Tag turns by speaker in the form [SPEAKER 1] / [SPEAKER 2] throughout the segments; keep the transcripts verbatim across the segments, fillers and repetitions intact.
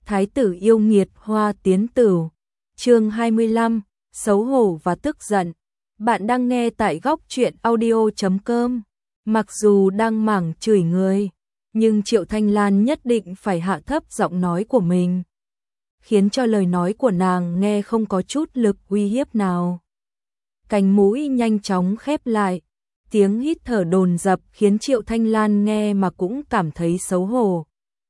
[SPEAKER 1] Thái tử yêu nghiệt hoa tiến tử. Chương hai mươi lăm, xấu hổ và tức giận. Bạn đang nghe tại góc truyện audio chấm com. Mặc dù đang mảng chửi người, nhưng Triệu Thanh Lan nhất định phải hạ thấp giọng nói của mình, khiến cho lời nói của nàng nghe không có chút lực uy hiếp nào. Cánh mũi nhanh chóng khép lại, tiếng hít thở dồn dập khiến Triệu Thanh Lan nghe mà cũng cảm thấy xấu hổ.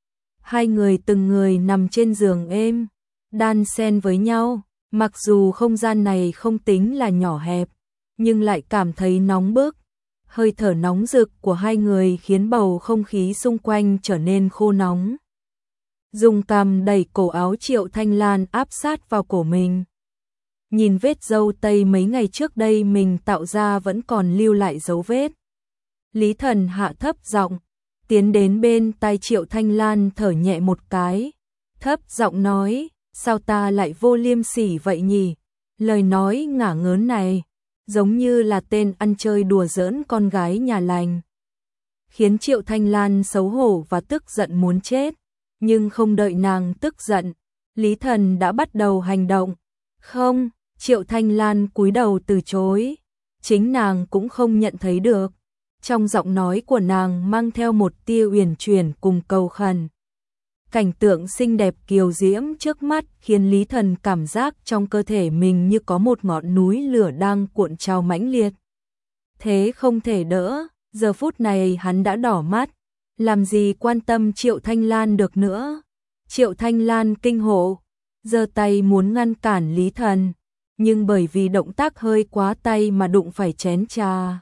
[SPEAKER 1] Hai người từng người nằm trên giường êm, đan xen với nhau, mặc dù không gian này không tính là nhỏ hẹp, nhưng lại cảm thấy nóng bức. Hơi thở nóng rực của hai người khiến bầu không khí xung quanh trở nên khô nóng. Dùng cằm đẩy cổ áo Triệu Thanh Lan áp sát vào cổ mình. Nhìn vết râu tây mấy ngày trước đây mình tạo ra vẫn còn lưu lại dấu vết. Lý Thần hạ thấp giọng, tiến đến bên tai Triệu Thanh Lan thở nhẹ một cái, thấp giọng nói, sao ta lại vô liêm sỉ vậy nhỉ? Lời nói ngả ngớn này, giống như là tên ăn chơi đùa giỡn con gái nhà lành, khiến Triệu Thanh Lan xấu hổ và tức giận muốn chết. Nhưng không đợi nàng tức giận, Lý Thần đã bắt đầu hành động. Không, Triệu Thanh Lan cúi đầu từ chối, chính nàng cũng không nhận thấy được. Trong giọng nói của nàng mang theo một tia uyển chuyển cùng cầu khẩn. Cảnh tượng xinh đẹp kiều diễm trước mắt khiến Lý Thần cảm giác trong cơ thể mình như có một ngọn núi lửa đang cuộn trào mãnh liệt. Thế không thể đỡ, giờ phút này hắn đã đỏ mắt, làm gì quan tâm Triệu Thanh Lan được nữa. Triệu Thanh Lan kinh hộ, giơ tay muốn ngăn cản Lý Thần, nhưng bởi vì động tác hơi quá tay mà đụng phải chén trà.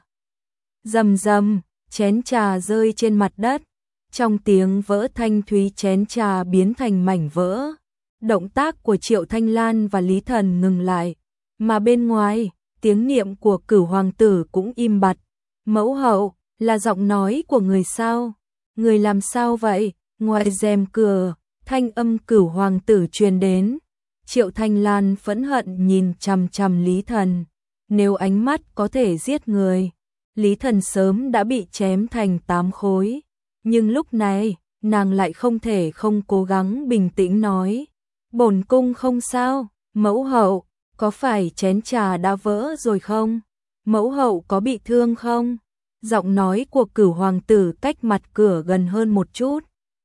[SPEAKER 1] Rầm rầm, chén trà rơi trên mặt đất, trong tiếng vỡ thanh thúy chén trà biến thành mảnh vỡ. Động tác của Triệu Thanh Lan và Lý Thần ngừng lại, mà bên ngoài, tiếng niệm của Cửu hoàng tử cũng im bặt. Mẫu hậu, là giọng nói của người sao? Người làm sao vậy? Ngoài rèm cửa, thanh âm Cửu hoàng tử truyền đến. Triệu Thanh Lan phẫn hận nhìn chằm chằm Lý Thần, nếu ánh mắt có thể giết người, Lý Thần sớm đã bị chém thành tám khối. Nhưng lúc này, nàng lại không thể không cố gắng bình tĩnh nói, bổn cung không sao. Mẫu hậu, có phải chén trà đã vỡ rồi không? Mẫu hậu có bị thương không? Giọng nói của Cửu hoàng tử cách mặt cửa gần hơn một chút.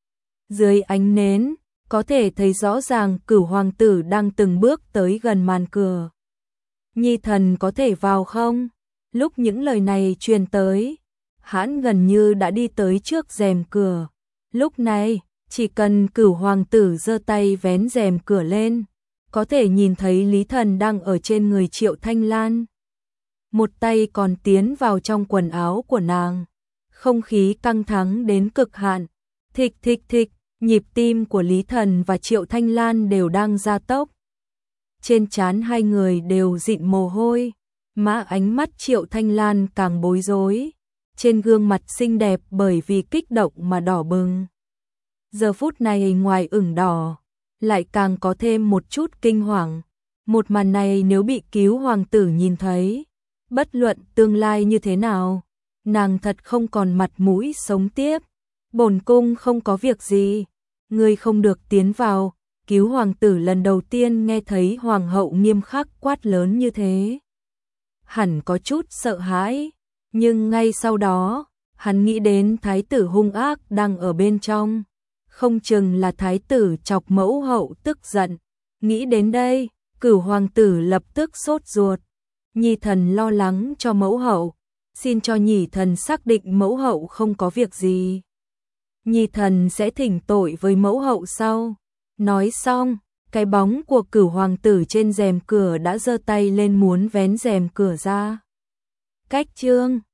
[SPEAKER 1] Dưới ánh nến, có thể thấy rõ ràng Cửu hoàng tử đang từng bước tới gần màn cửa. Nhi thần có thể vào không? Lúc những lời này truyền tới, hắn gần như đã đi tới trước rèm cửa. Lúc này, chỉ cần Cửu hoàng tử giơ tay vén rèm cửa lên, có thể nhìn thấy Lý Thần đang ở trên người Triệu Thanh Lan. Một tay còn tiến vào trong quần áo của nàng. Không khí căng thẳng đến cực hạn. Thịch thịch thịch, nhịp tim của Lý Thần và Triệu Thanh Lan đều đang gia tốc. Trên trán hai người đều dịn mồ hôi, mà ánh mắt Triệu Thanh Lan càng bối rối. Trên gương mặt xinh đẹp bởi vì kích động mà đỏ bừng. Giờ phút này ngoài ửng đỏ, lại càng có thêm một chút kinh hoàng. Một màn này nếu bị Cứu hoàng tử nhìn thấy, bất luận tương lai như thế nào, nàng thật không còn mặt mũi sống tiếp. Bổn cung không có việc gì, ngươi không được tiến vào. Cứu hoàng tử lần đầu tiên nghe thấy hoàng hậu nghiêm khắc quát lớn như thế, hẳn có chút sợ hãi, nhưng ngay sau đó, hắn nghĩ đến thái tử hung ác đang ở bên trong, không chừng là thái tử chọc mẫu hậu tức giận. Nghĩ đến đây, Cửu hoàng tử lập tức sốt ruột. Nhi thần lo lắng cho mẫu hậu, xin cho Nhi thần xác định mẫu hậu không có việc gì, Nhi thần sẽ thỉnh tội với mẫu hậu sau. Nói xong, cái bóng của Cửu hoàng tử trên rèm cửa đã giơ tay lên muốn vén rèm cửa ra. Cách chương